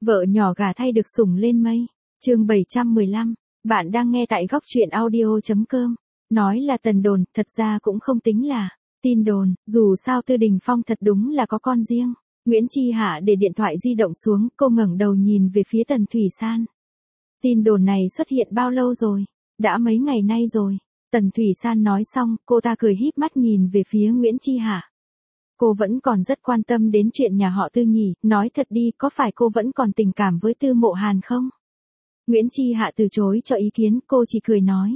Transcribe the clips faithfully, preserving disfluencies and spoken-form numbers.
Vợ nhỏ gả thay được sủng lên mây. Chương bảy trăm mười lăm. Bạn đang nghe tại góc truyện audio chấm com. Nói là tần đồn, thật ra cũng không tính là tin đồn, dù sao Tư Đình Phong thật đúng là có con riêng. Nguyễn Chi Hạ để điện thoại di động xuống, cô ngẩng đầu nhìn về phía Tần Thủy San. Tin đồn này xuất hiện bao lâu rồi? Đã mấy ngày nay rồi. Tần Thủy San nói xong, cô ta cười híp mắt nhìn về phía Nguyễn Chi Hạ. Cô vẫn còn rất quan tâm đến chuyện nhà họ Tư nhỉ, nói thật đi, có phải cô vẫn còn tình cảm với Tư Mộ Hàn không? Nguyễn Chi Hạ từ chối cho ý kiến, cô chỉ cười nói.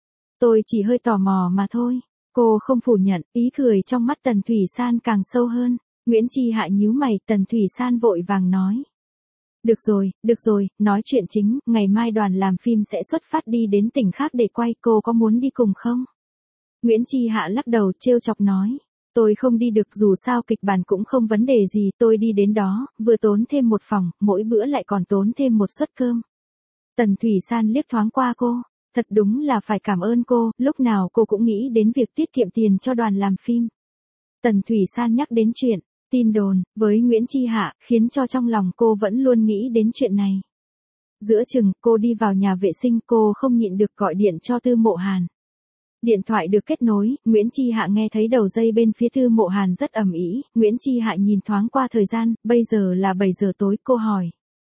Tôi chỉ hơi tò mò mà thôi. Cô không phủ nhận, ý cười trong mắt Tần Thủy San càng sâu hơn. Nguyễn Chi Hạ nhíu mày, Tần Thủy San vội vàng nói. Được rồi, được rồi, nói chuyện chính, ngày mai đoàn làm phim sẽ xuất phát đi đến tỉnh khác để quay, cô có muốn đi cùng không? Nguyễn Chi Hạ lắc đầu trêu chọc nói. Tôi không đi được, dù sao kịch bản cũng không vấn đề gì, tôi đi đến đó, vừa tốn thêm một phòng, mỗi bữa lại còn tốn thêm một suất cơm. Tần Thủy San liếc thoáng qua cô, thật đúng là phải cảm ơn cô, lúc nào cô cũng nghĩ đến việc tiết kiệm tiền cho đoàn làm phim. Tần Thủy San nhắc đến chuyện tin đồn với Nguyễn Chi Hạ, khiến cho trong lòng cô vẫn luôn nghĩ đến chuyện này. Giữa chừng, cô đi vào nhà vệ sinh, cô không nhịn được gọi điện cho Tư Mộ Hàn. Điện thoại được kết nối, Nguyễn Chi Hạ nghe thấy đầu dây bên phía Tư Mộ Hàn rất ầm ĩ. Nguyễn Chi Hạ nhìn thoáng qua thời gian, bây giờ là bảy giờ tối, cô hỏi.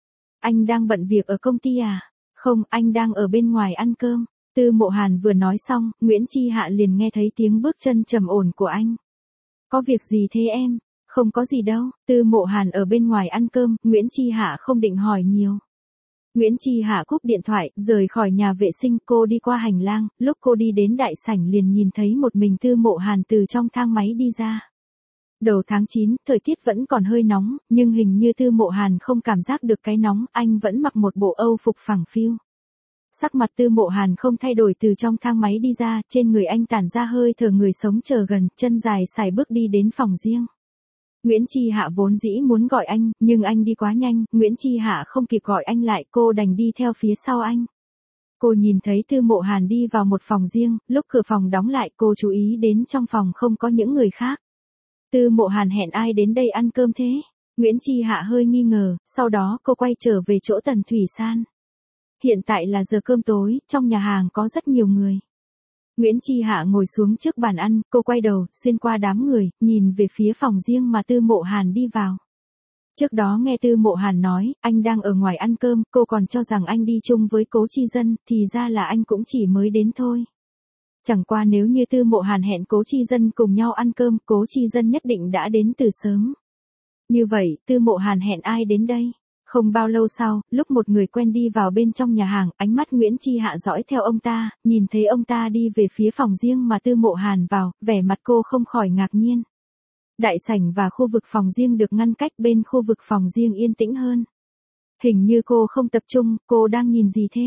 Anh đang bận việc ở công ty à? Không, anh đang ở bên ngoài ăn cơm. Tư Mộ Hàn vừa nói xong, Nguyễn Chi Hạ liền nghe thấy tiếng bước chân trầm ổn của anh. Có việc gì thế em? Không có gì đâu, Tư Mộ Hàn ở bên ngoài ăn cơm, Nguyễn Chi Hạ không định hỏi nhiều. Nguyễn Chi Hạ cúp điện thoại, rời khỏi nhà vệ sinh, cô đi qua hành lang, lúc cô đi đến đại sảnh liền nhìn thấy một mình Tư Mộ Hàn từ trong thang máy đi ra. Đầu tháng chín, thời tiết vẫn còn hơi nóng, nhưng hình như Tư Mộ Hàn không cảm giác được cái nóng, anh vẫn mặc một bộ âu phục phẳng phiu. Sắc mặt Tư Mộ Hàn không thay đổi, từ trong thang máy đi ra, trên người anh tản ra hơi thở người sống chờ gần, chân dài sải bước đi đến phòng riêng. Nguyễn Chi Hạ vốn dĩ muốn gọi anh, nhưng anh đi quá nhanh, Nguyễn Chi Hạ không kịp gọi anh lại, cô đành đi theo phía sau anh. Cô nhìn thấy Tư Mộ Hàn đi vào một phòng riêng, lúc cửa phòng đóng lại cô chú ý đến trong phòng không có những người khác. Tư Mộ Hàn hẹn ai đến đây ăn cơm thế? Nguyễn Chi Hạ hơi nghi ngờ, sau đó cô quay trở về chỗ Tần Thủy San. Hiện tại là giờ cơm tối, trong nhà hàng có rất nhiều người. Nguyễn Chi Hạ ngồi xuống trước bàn ăn, cô quay đầu, xuyên qua đám người, nhìn về phía phòng riêng mà Tư Mộ Hàn đi vào. Trước đó nghe Tư Mộ Hàn nói, anh đang ở ngoài ăn cơm, cô còn cho rằng anh đi chung với Cố Chi Dân, thì ra là anh cũng chỉ mới đến thôi. Chẳng qua nếu như Tư Mộ Hàn hẹn Cố Chi Dân cùng nhau ăn cơm, Cố Chi Dân nhất định đã đến từ sớm. Như vậy, Tư Mộ Hàn hẹn ai đến đây? Không bao lâu sau, lúc một người quen đi vào bên trong nhà hàng, ánh mắt Nguyễn Chi Hạ dõi theo ông ta, nhìn thấy ông ta đi về phía phòng riêng mà Tư Mộ Hàn vào, vẻ mặt cô không khỏi ngạc nhiên. Đại sảnh và khu vực phòng riêng được ngăn cách, bên khu vực phòng riêng yên tĩnh hơn. Hình như cô không tập trung, cô đang nhìn gì thế?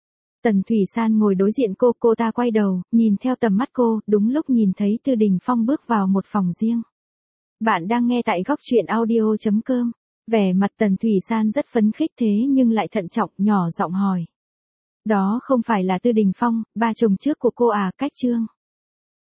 Tần Thủy San ngồi đối diện cô, cô ta quay đầu, nhìn theo tầm mắt cô, đúng lúc nhìn thấy Tư Đình Phong bước vào một phòng riêng. Bạn đang nghe tại góc truyện audio chấm com. Vẻ mặt Tần Thủy San rất phấn khích thế nhưng lại thận trọng, nhỏ giọng hỏi. Đó không phải là Tư Đình Phong, ba chồng trước của cô à? Cách Trương.